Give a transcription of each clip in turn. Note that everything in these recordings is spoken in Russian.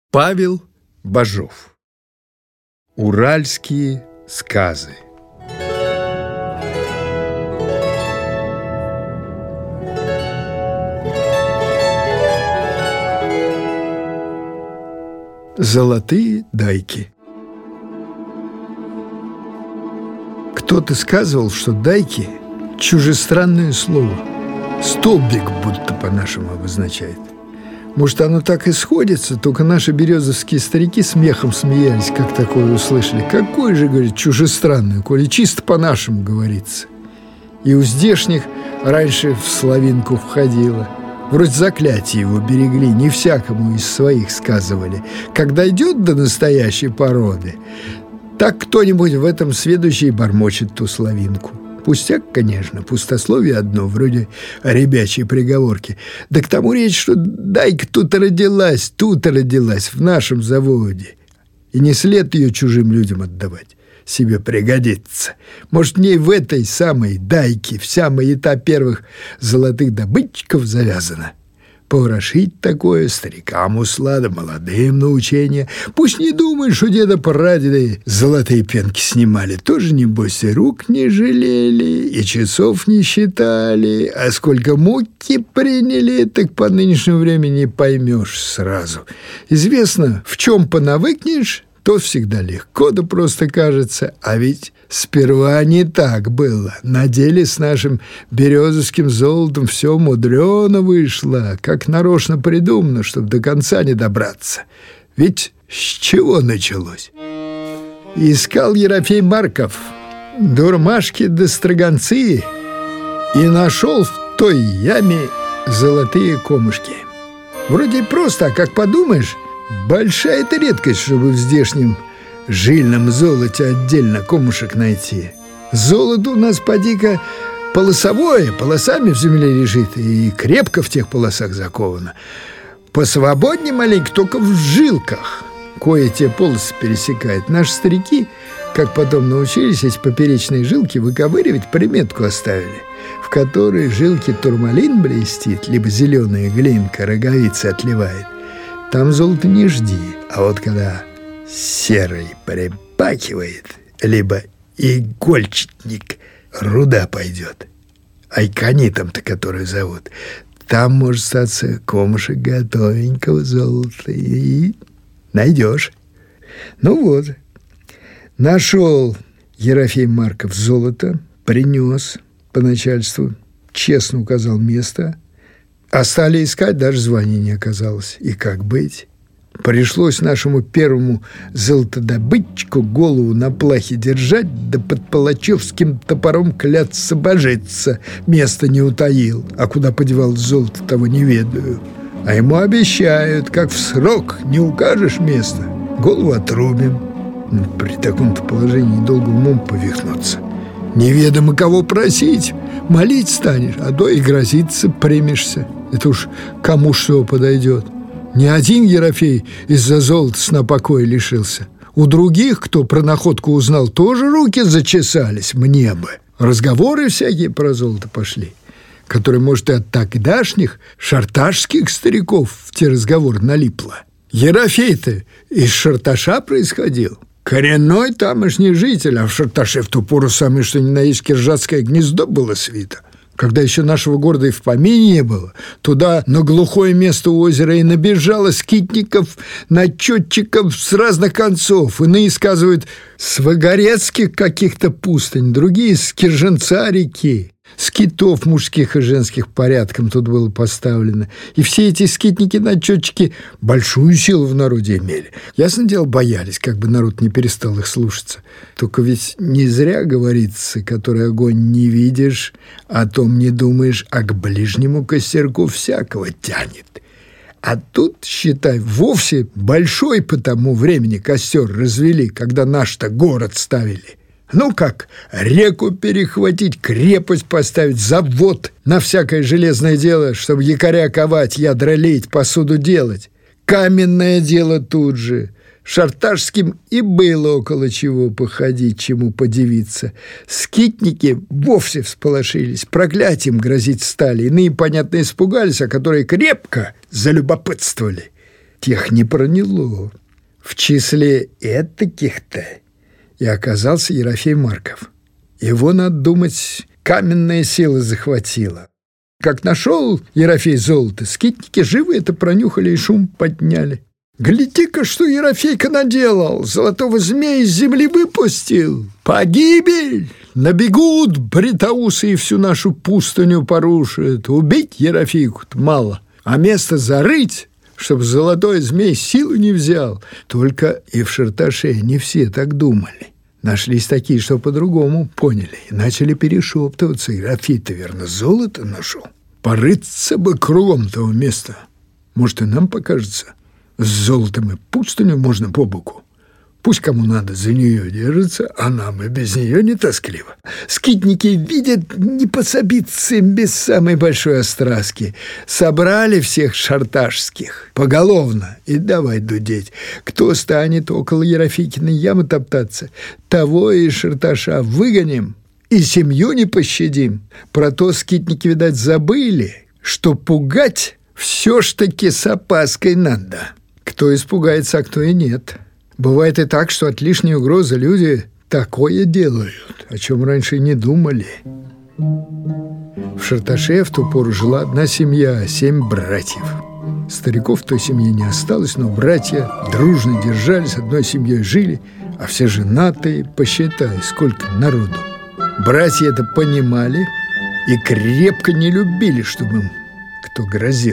Павел Бажов. Уральские сказы. Золотые дайки. Кто-то сказывал, что дайки – чужестранное слово. Столбик будто по-нашему обозначает. Может, оно так и сходится, только наши березовские старики смехом смеялись, как такое услышали. Какое же, говорит, чужестранное, коли чисто по-нашему говорится. И у здешних раньше в славинку входило. Вроде заклятия его берегли, не всякому из своих сказывали. Когда идет до настоящей породы, так кто-нибудь в этом сведущий бормочет ту славинку. Пустяк, конечно, пустословие одно, вроде ребячей приговорки. Да к тому речь, что дайка тут родилась, в нашем заводе. И не след ее чужим людям отдавать. Себе пригодится. Может, в ней в этой самой дайке вся маята первых золотых добытчиков завязана. Поворошить такое старикам услада, молодым научение. Пусть не думают, что деда-прадеды золотые пенки снимали. Тоже, небось, и рук не жалели, и часов не считали. А сколько муки приняли, так по нынешнему времени не поймешь сразу. Известно, в чем понавыкнешь, то всегда легко, да просто кажется. А ведь сперва не так было. На деле с нашим березовским золотом все мудрено вышло, как нарочно придумано, чтобы до конца не добраться. Ведь с чего началось? Искал Ерофей Марков дурмашки да строганцы и нашел в той яме золотые камушки. Вроде просто, а как подумаешь, большая это редкость, чтобы в здешнем жильном золоте отдельно камушек найти. Золото у нас, поди-ка, полосовое, полосами в земле лежит, и крепко в тех полосах заковано. Посвободнее маленько, только в жилках, кое те полосы пересекает. Наши старики, как потом научились эти поперечные жилки выковыривать, приметку оставили, в которой жилки турмалин блестит, либо зеленая глинка роговица отливает. Там золото не жди, а вот когда серый припакивает, либо игольчатник, руда пойдет. Айконитом-то, который зовут, там может статься камушек готовенького золота, и найдешь. Ну вот, нашел Ерофей Марков золото, принес по начальству, честно указал место. А стали искать, даже звания не оказалось. И как быть? Пришлось нашему первому золотодобытчику голову на плахе держать, да под палачевским топором кляться божиться. Место не утаил, а куда подевал золото, того не ведаю. А ему обещают, как в срок не укажешь место, голову отрубим. При таком-то положении долго умом повихнуться. Неведомо кого просить, молить станешь, а то и грозиться примешься. Это уж кому что подойдет. Ни один Ерофей из-за золота сна покоя лишился. У других, кто про находку узнал, тоже руки зачесались, мне бы. Разговоры всякие про золото пошли, которые, может, и от тогдашних шарташских стариков в те разговоры налипло. Ерофей-то из Шарташа происходил. Коренной тамошний житель, а в Шарташе в ту пору самое что ни на есть киржацкое гнездо было свито. Когда еще нашего города и в помине не было, туда на глухое место у озера и набежало скитников, начетчиков с разных концов. Иные сказывают с Вагорецких каких-то пустынь, другие с Кирженца реки. Скитов мужских и женских порядком тут было поставлено. И все эти скитники-начетчики большую силу в народе имели. Ясно дело, боялись, как бы народ не перестал их слушаться. Только ведь не зря говорится, который огонь не видишь, о том не думаешь, а к ближнему костерку всякого тянет. А тут, считай, вовсе большой по тому времени костер развели, когда наш-то город ставили. Ну как, реку перехватить, крепость поставить, завод на всякое железное дело, чтобы якоря ковать, ядра лить, посуду делать. Каменное дело тут же. Шарташским и было около чего походить, чему подивиться. Скитники вовсе всполошились, проклятием грозить стали. Иные, понятно, испугались, а которые крепко залюбопытствовали. тех не проняло. В числе этаких-то и оказался Ерофей Марков. Его, надо думать, каменная сила захватила. Как нашел Ерофей золото, скитники живо это пронюхали и шум подняли. «Гляди-ка, что Ерофейка наделал! Золотого змея из земли выпустил! Погибель! Набегут бритоусы и всю нашу пустыню порушат. Убить Ерофейку-то мало, а место зарыть, чтобы золотой змей силу не взял». Только и в Шарташе не все так думали. Нашлись такие, что по-другому поняли, и начали перешептываться. Ерофей-то, верно, золото нашел. Порыться бы кругом того места. Может, и нам покажется. С золотом и пустыню можно по боку. Пусть кому надо за нее держится, а нам и без нее не тоскливо. Скитники видят, не пособиться им без самой большой остраски. Собрали всех шарташских поголовно и давай дудеть. Кто станет около Ерофейкиной ямы топтаться, того из Шарташа выгоним и семью не пощадим. Про то скитники, видать, забыли, что пугать все ж таки с опаской надо. Кто испугается, а кто и нет. Бывает и так, что от лишней угрозы люди такое делают, о чем раньше и не думали. В Шарташе в ту пору жила одна семья, 7 братьев. Стариков в той семье не осталось, но братья дружно держались, одной семьей жили, а все женатые, посчитай, сколько народу. Братья это понимали и крепко не любили, чтобы им кто грозил.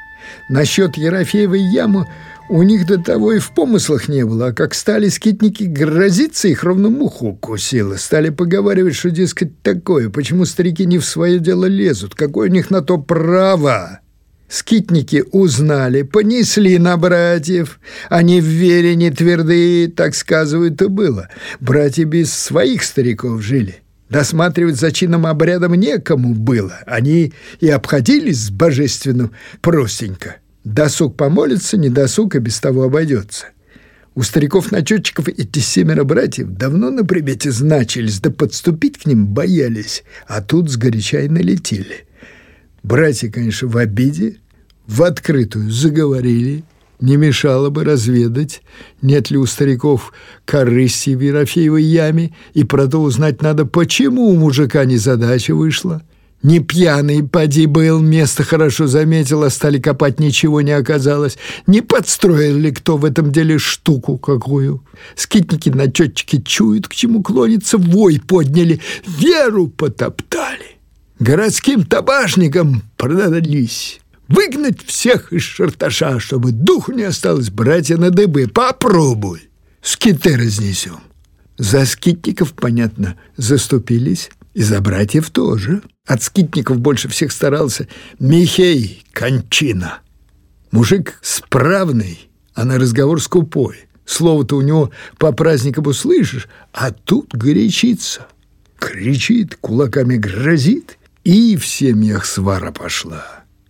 Насчет Ерофеевой ямы у них до того и в помыслах не было, а как стали скитники грозиться, их ровно муху укусило. Стали поговаривать, что, дескать, такое, почему старики не в свое дело лезут, какое у них на то право. Скитники узнали, понесли на братьев, они в вере не твердые, так сказывают, и было. Братья без своих стариков жили. Досматривать за чинным обрядом некому было. Они и обходились с божественным простенько. Досуг помолится, не досуг, и без того обойдется. У стариков-начетчиков эти 7 братьев давно на примете значились, да подступить к ним боялись, а тут сгоряча и налетели. Братья, конечно, в обиде, в открытую заговорили. Не мешало бы разведать, нет ли у стариков корысти в Ерофеевой яме, и про то узнать надо, почему у мужика незадача вышла. Не пьяный поди был, место хорошо заметил, а стали копать, ничего не оказалось. Не подстроил ли кто в этом деле штуку какую? Скитники-начетчики чуют, к чему клонится, вой подняли, веру потоптали. Городским табашникам продались. Выгнать всех из Шарташа, чтобы духу не осталось, братья на дыбы. Попробуй, скиты разнесем. За скитников, понятно, заступились, и за братьев тоже. От скитников больше всех старался Михей Кончина. Мужик справный, а на разговор скупой. Слово-то у него по праздникам услышишь, а тут горячится. Кричит, кулаками грозит, и в семьях свара пошла.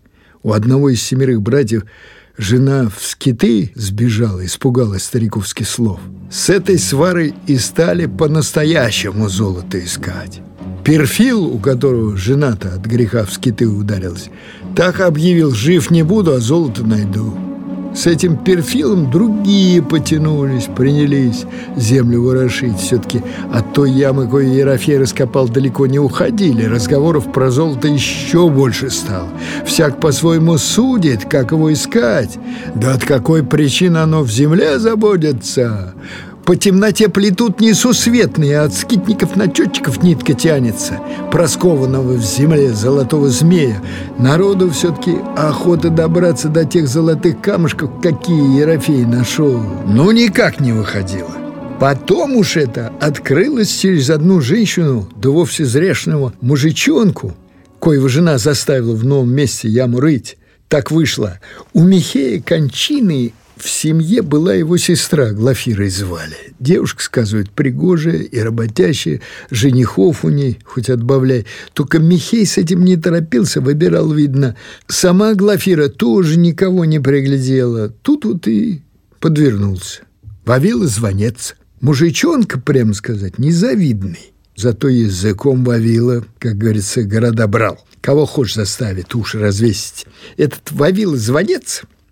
У одного из 7 братьев жена в скиты сбежала, испугалась стариковских слов. С этой сварой и стали по-настоящему золото искать. Перфил, у которого жена-то от греха в скиты ударилась, так объявил: жив не буду, а золото найду. С этим Перфилом другие потянулись, принялись землю ворошить. Все-таки от той ямы, кою Ерофей раскопал, далеко не уходили. Разговоров про золото еще больше стало. Всяк по-своему судит, как его искать. Да от какой причины оно в земле забудется. По темноте плетут несусветные, а от скитников-начетчиков нитка тянется, проскованного в земле золотого змея. Народу все-таки охота добраться до тех золотых камушков, какие Ерофей нашел, но никак не выходило. Потом уж это открылось через одну женщину, да вовсе зрешного мужичонку, коего жена заставила в новом месте яму рыть. Так вышло. У Михея Кончины в семье была его сестра, Глафирой звали. Девушка, сказывают, пригожая и работящая, женихов у ней хоть отбавляй. Только Михей с этим не торопился, выбирал, видно. Сама Глафира тоже никого не приглядела. Тут вот и подвернулся. Вавила звонец. Мужичонка, прямо сказать, незавидный. Зато языком Вавила, как говорится, города брал. Кого хочешь заставит уши развесить. Этот Вавила звонец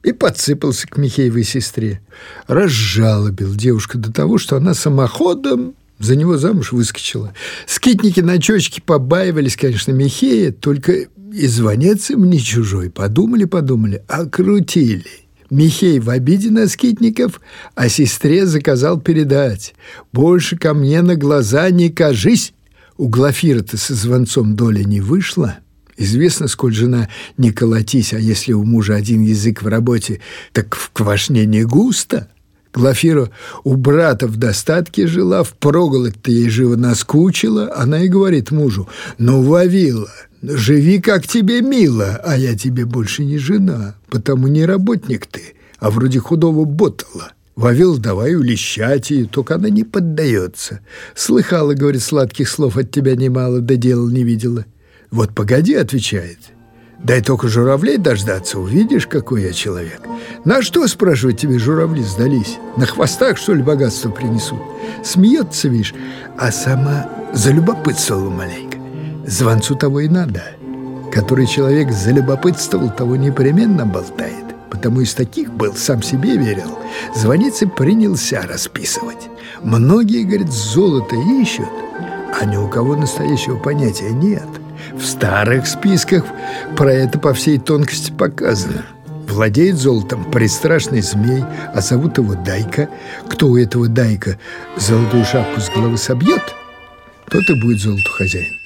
и подсыпался к Михеевой сестре. Разжалобил девушку до того, что она самоходом за него замуж выскочила. Скитники на чочке побаивались, конечно, Михея, только и звонец им не чужой. Подумали, окрутили. Михей в обиде на скитников, а сестре заказал передать: «Больше ко мне на глаза не кажись». У Глафира-то со звонцом доля не вышла. Известно, сколь жена не колотись, а если у мужа один язык в работе, так в квашне не густо. Глафира у брата в достатке жила, впроголодь-то ей живо наскучила. Она и говорит мужу: «Ну, Вавила, живи, как тебе мило, а я тебе больше не жена, потому не работник ты, а вроде худого ботала. Вавил, давай улещать ее, только она не поддается. Слыхала, говорит, сладких слов от тебя немало, да дела не видела. Вот погоди, отвечает, дай только журавлей дождаться, увидишь, какой я человек. На что, спрашивают, тебе журавли сдались? На хвостах, что ли, богатство принесут? Смеется, видишь, а сама залюбопытствовала маленько. Звонцу того и надо. Который человек залюбопытствовал, того непременно болтает. Потому из таких был, сам себе верил. Звонец и принялся расписывать. Многие, говорит, золото ищут, а ни у кого настоящего понятия нет. В старых списках про это по всей тонкости показано. Владеет золотом пристрашный змей, а зовут его Дайка. Кто у этого Дайка золотую шапку с головы собьет, тот и будет золоту хозяин.